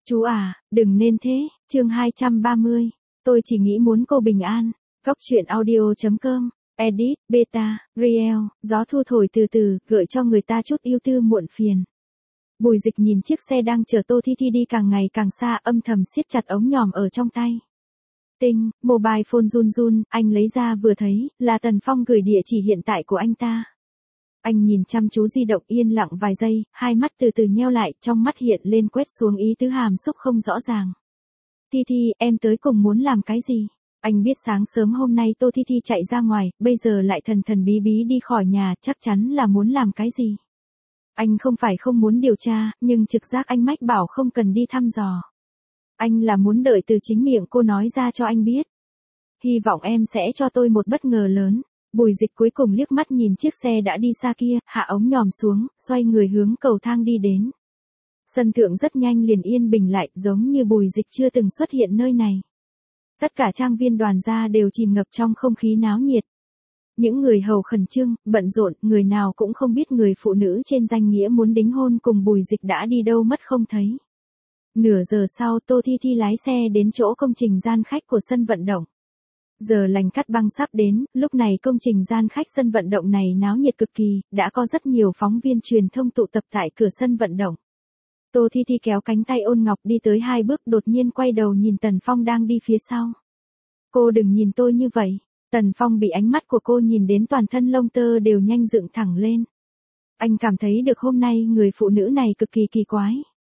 Chú à, đừng nên thế, chương 230. Tôi chỉ nghĩ muốn cô bình an. Góc truyện audio.com. Edit, Beta, Riel, gió thu thổi từ từ, gợi cho người ta chút yêu tư muộn phiền. Bùi Dịch nhìn chiếc xe đang chở Tô Thi Thi đi càng ngày càng xa, âm thầm siết chặt ống nhòm ở trong tay. Tinh, mobile phone run run, anh lấy ra vừa thấy, là Tần Phong gửi địa chỉ hiện tại của anh ta. Anh nhìn chăm chú di động yên lặng vài giây, hai mắt từ từ nheo lại, trong mắt hiện lên quét xuống ý tứ hàm xúc không rõ ràng. Thi Thi, em tới cùng muốn làm cái gì? Anh biết sáng sớm hôm nay Tô Thi Thi chạy ra ngoài, bây giờ lại thần thần bí bí đi khỏi nhà, chắc chắn là muốn làm cái gì. Anh không phải không muốn điều tra, nhưng trực giác anh mách bảo không cần đi thăm dò. Anh là muốn đợi từ chính miệng cô nói ra cho anh biết. Hy vọng em sẽ cho tôi một bất ngờ lớn. Bùi Dịch cuối cùng liếc mắt nhìn chiếc xe đã đi xa kia, hạ ống nhòm xuống, xoay người hướng cầu thang đi đến. Sân thượng rất nhanh liền yên bình lại, giống như Bùi Dịch chưa từng xuất hiện nơi này. Tất cả trang viên đoàn gia đều chìm ngập trong không khí náo nhiệt. Những người hầu khẩn trương, bận rộn, người nào cũng không biết người phụ nữ trên danh nghĩa muốn đính hôn cùng Bùi Dịch đã đi đâu mất không thấy. Nửa giờ sau Tô Thi Thi lái xe đến chỗ công trình gian khách của sân vận động. Giờ lành cắt băng sắp đến, lúc này công trình gian khách sân vận động này náo nhiệt cực kỳ, đã có rất nhiều phóng viên truyền thông tụ tập tại cửa sân vận động. Tô Thi Thi kéo cánh tay Ôn Ngọc đi tới hai bước, đột nhiên quay đầu nhìn Tần Phong đang đi phía sau. Cô đừng nhìn tôi như vậy. Tần Phong bị ánh mắt của cô nhìn đến toàn thân lông tơ đều nhanh dựng thẳng lên. Anh cảm thấy được hôm nay người phụ nữ này cực kỳ kỳ quái.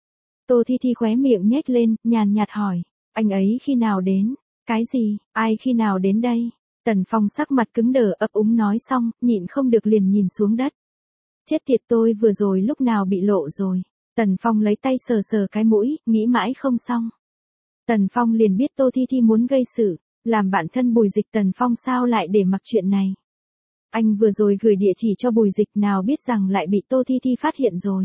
Tô Thi Thi khóe miệng nhếch lên, nhàn nhạt hỏi, anh ấy khi nào đến? Cái gì, ai khi nào đến đây? Tần Phong sắc mặt cứng đờ ấp úng nói xong, nhịn không được liền nhìn xuống đất. Chết tiệt, tôi vừa rồi lúc nào bị lộ rồi. Tần Phong lấy tay sờ sờ cái mũi, nghĩ mãi không xong. Tần Phong liền biết Tô Thi Thi muốn gây sự, làm bạn thân Bùi Dịch, Tần Phong sao lại để mặc chuyện này. Anh vừa rồi gửi địa chỉ cho Bùi Dịch, nào biết rằng lại bị Tô Thi Thi phát hiện rồi.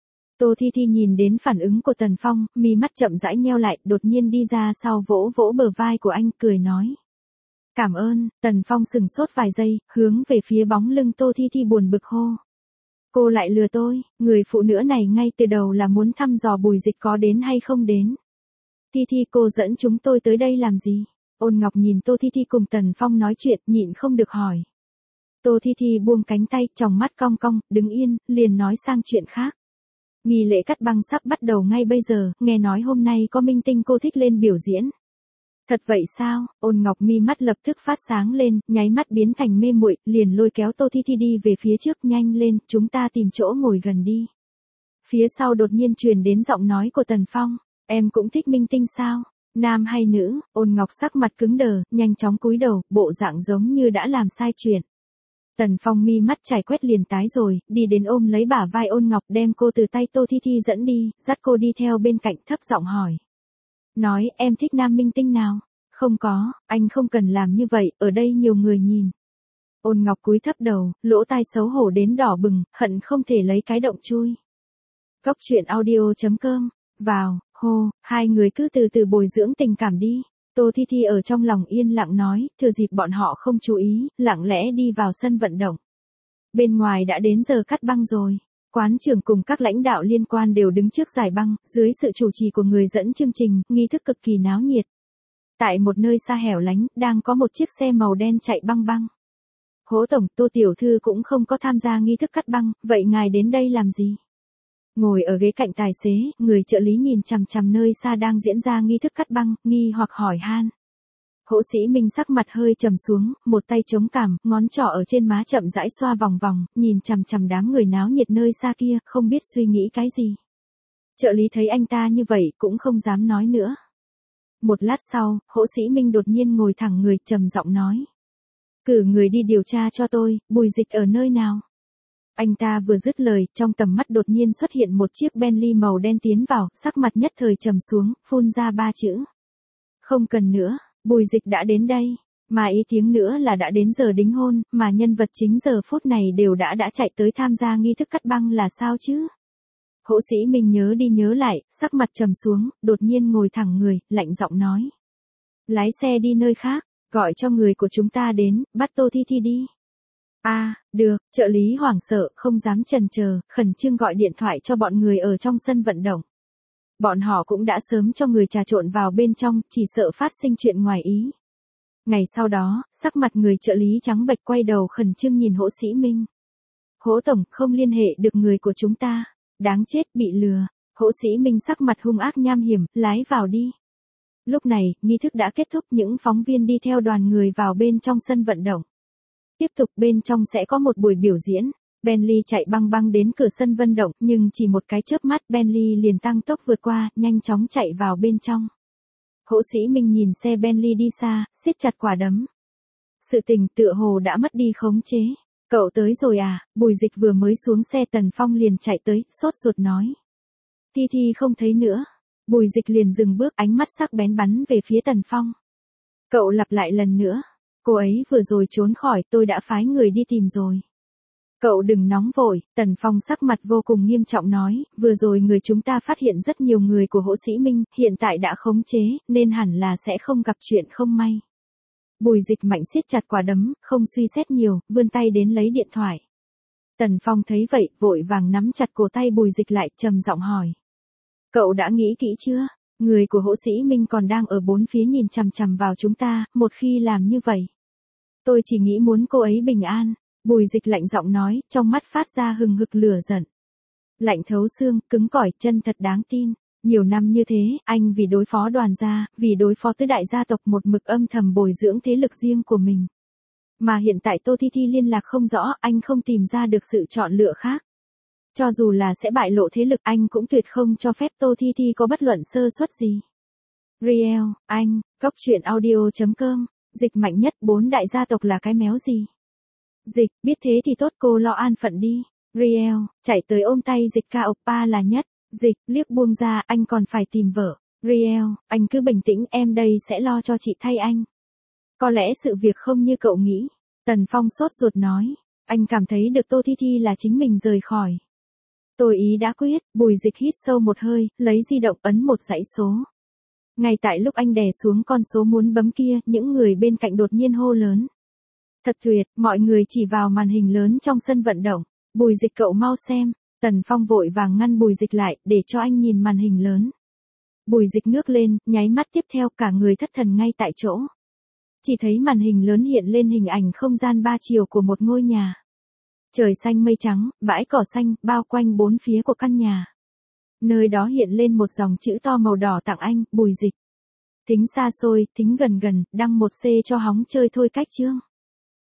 Tô Thi Thi nhìn đến phản ứng của Tần Phong, mi mắt chậm rãi nheo lại, đột nhiên đi ra sau vỗ vỗ bờ vai của anh, cười nói. Cảm ơn. Tần Phong sừng sốt vài giây, hướng về phía bóng lưng Tô Thi Thi buồn bực hô. Cô lại lừa tôi, người phụ nữ này ngay từ đầu là muốn thăm dò Bùi Dịch có đến hay không đến. Thi Thi, cô dẫn chúng tôi tới đây làm gì? Ôn Ngọc nhìn Tô Thi Thi cùng Tần Phong nói chuyện, nhịn không được hỏi. Tô Thi Thi buông cánh tay, tròng mắt cong cong, đứng yên, liền nói sang chuyện khác. Nghi lễ cắt băng sắp bắt đầu ngay bây giờ, nghe nói hôm nay có minh tinh cô thích lên biểu diễn. Thật vậy sao? Ôn Ngọc mi mắt lập tức phát sáng lên, nháy mắt biến thành mê muội, liền lôi kéo Tô Thi Thi đi về phía trước, nhanh lên, chúng ta tìm chỗ ngồi gần đi. Phía sau đột nhiên truyền đến giọng nói của Tần Phong, em cũng thích minh tinh sao? Nam hay nữ? Ôn Ngọc sắc mặt cứng đờ, nhanh chóng cúi đầu, bộ dạng giống như đã làm sai chuyện. Tần Phong mi mắt trải quét liền tái rồi, đi đến ôm lấy bả vai Ôn Ngọc, đem cô từ tay Tô Thi Thi dẫn đi, dắt cô đi theo bên cạnh, thấp giọng hỏi. Nói, em thích nam minh tinh nào? Không có, anh không cần làm như vậy, ở đây nhiều người nhìn. Ôn Ngọc cúi thấp đầu, lỗ tai xấu hổ đến đỏ bừng, hận không thể lấy cái động chui. Góc truyện audio.com. Vào, hô, hai người cứ từ từ bồi dưỡng tình cảm đi. Tô Thi Thi ở trong lòng yên lặng nói, thừa dịp bọn họ không chú ý, lặng lẽ đi vào sân vận động. Bên ngoài đã đến giờ cắt băng rồi. Quán trưởng cùng các lãnh đạo liên quan đều đứng trước giải băng, dưới sự chủ trì của người dẫn chương trình, nghi thức cực kỳ náo nhiệt. Tại một nơi xa hẻo lánh, đang có một chiếc xe màu đen chạy băng băng. Hố tổng, Tô tiểu thư cũng không có tham gia nghi thức cắt băng, vậy ngài đến đây làm gì? Ngồi ở ghế cạnh tài xế, người trợ lý nhìn chằm chằm nơi xa đang diễn ra nghi thức cắt băng, nghi hoặc hỏi han. Hỗ Sĩ Minh sắc mặt hơi trầm xuống, một tay chống cằm, ngón trỏ ở trên má chậm rãi xoa vòng vòng, nhìn chằm chằm đám người náo nhiệt nơi xa kia, không biết suy nghĩ cái gì. Trợ lý thấy anh ta như vậy, cũng không dám nói nữa. Một lát sau, Hỗ Sĩ Minh đột nhiên ngồi thẳng người, trầm giọng nói. Cử người đi điều tra cho tôi, Bùi Dịch ở nơi nào? Anh ta vừa dứt lời, trong tầm mắt đột nhiên xuất hiện một chiếc Bentley màu đen tiến vào, sắc mặt nhất thời trầm xuống, phun ra 3 chữ. Không cần nữa, Bùi Dịch đã đến đây, mà ý tiếng nữa là đã đến giờ đính hôn, mà nhân vật chính giờ phút này đều đã chạy tới tham gia nghi thức cắt băng là sao chứ? Hỗ Sĩ Minh nhớ đi nhớ lại, sắc mặt trầm xuống, đột nhiên ngồi thẳng người, lạnh giọng nói. Lái xe đi nơi khác, gọi cho người của chúng ta đến, bắt Tô Thi Thi đi. Được, trợ lý hoảng sợ, không dám chần chờ, khẩn trương gọi điện thoại cho bọn người ở trong sân vận động. Bọn họ cũng đã sớm cho người trà trộn vào bên trong, chỉ sợ phát sinh chuyện ngoài ý. Ngày sau đó, sắc mặt người trợ lý trắng bệch quay đầu khẩn trương nhìn Hỗ Sĩ Minh. Hỗ tổng, không liên hệ được người của chúng ta. Đáng chết, bị lừa. Hỗ Sĩ Minh sắc mặt hung ác nham hiểm, lái vào đi. Lúc này, nghi thức đã kết thúc, những phóng viên đi theo đoàn người vào bên trong sân vận động. Tiếp tục bên trong sẽ có một buổi biểu diễn. Bentley chạy băng băng đến cửa sân vận động, nhưng chỉ một cái chớp mắt Bentley liền tăng tốc vượt qua, nhanh chóng chạy vào bên trong. Hỗ Sĩ Minh nhìn xe Bentley đi xa, siết chặt quả đấm. Sự tình tựa hồ đã mất đi khống chế. Cậu tới rồi à? Bùi Dịch vừa mới xuống xe Tần Phong liền chạy tới, sốt ruột nói. Thi Thi không thấy nữa. Bùi Dịch liền dừng bước, ánh mắt sắc bén bắn về phía Tần Phong. Cậu lặp lại lần nữa. Cô ấy vừa rồi trốn khỏi, tôi đã phái người đi tìm rồi. Cậu đừng nóng vội, Tần Phong sắc mặt vô cùng nghiêm trọng nói, vừa rồi người chúng ta phát hiện rất nhiều người của Hỗ Sĩ Minh, hiện tại đã khống chế, nên hẳn là sẽ không gặp chuyện không may. Bùi Dịch mạnh siết chặt quả đấm, không suy xét nhiều, vươn tay đến lấy điện thoại. Tần Phong thấy vậy, vội vàng nắm chặt cổ tay Bùi Dịch lại, trầm giọng hỏi. Cậu đã nghĩ kỹ chưa? Người của Hỗ Sĩ Minh còn đang ở bốn phía nhìn chằm chằm vào chúng ta, một khi làm như vậy. Tôi chỉ nghĩ muốn cô ấy bình an. Bùi Dịch lạnh giọng nói, trong mắt phát ra hừng hực lửa giận. Lạnh thấu xương, cứng cỏi, chân thật đáng tin. Nhiều năm như thế, anh vì đối phó Đoàn gia, vì đối phó tứ đại gia tộc một mực âm thầm bồi dưỡng thế lực riêng của mình. Mà hiện tại Tô Thi Thi liên lạc không rõ, anh không tìm ra được sự chọn lựa khác. Cho dù là sẽ bại lộ thế lực, anh cũng tuyệt không cho phép Tô Thi Thi có bất luận sơ suất gì. Riel, anh, goctruyện.audio.com, Dịch mạnh nhất 4 đại gia tộc là cái méo gì? Dịch, biết thế thì tốt, cô lo an phận đi. Riel, chạy tới ôm tay Dịch ca oppa là nhất. Dịch, liếc buông ra, anh còn phải tìm vợ. Riel, anh cứ bình tĩnh, em đây sẽ lo cho chị thay anh. Có lẽ sự việc không như cậu nghĩ. Tần Phong sốt ruột nói. Anh cảm thấy được Tô Thi Thi là chính mình rời khỏi. Tôi ý đã quyết, Bùi Dịch hít sâu một hơi, lấy di động ấn một dãy số. Ngay tại lúc anh đè xuống con số muốn bấm kia, những người bên cạnh đột nhiên hô lớn. Thật tuyệt, mọi người chỉ vào màn hình lớn trong sân vận động. Bùi Dịch cậu mau xem. Tần Phong vội vàng ngăn Bùi Dịch lại, để cho anh nhìn màn hình lớn. Bùi Dịch ngước lên, nháy mắt tiếp theo cả người thất thần ngay tại chỗ. Chỉ thấy màn hình lớn hiện lên hình ảnh không gian 3 chiều của một ngôi nhà. Trời xanh mây trắng, bãi cỏ xanh, bao quanh bốn phía của căn nhà. Nơi đó hiện lên một dòng chữ to màu đỏ tặng anh, Bùi Dịch. Thính xa xôi, thính gần gần, đăng 1C cho hóng chơi thôi cách chương.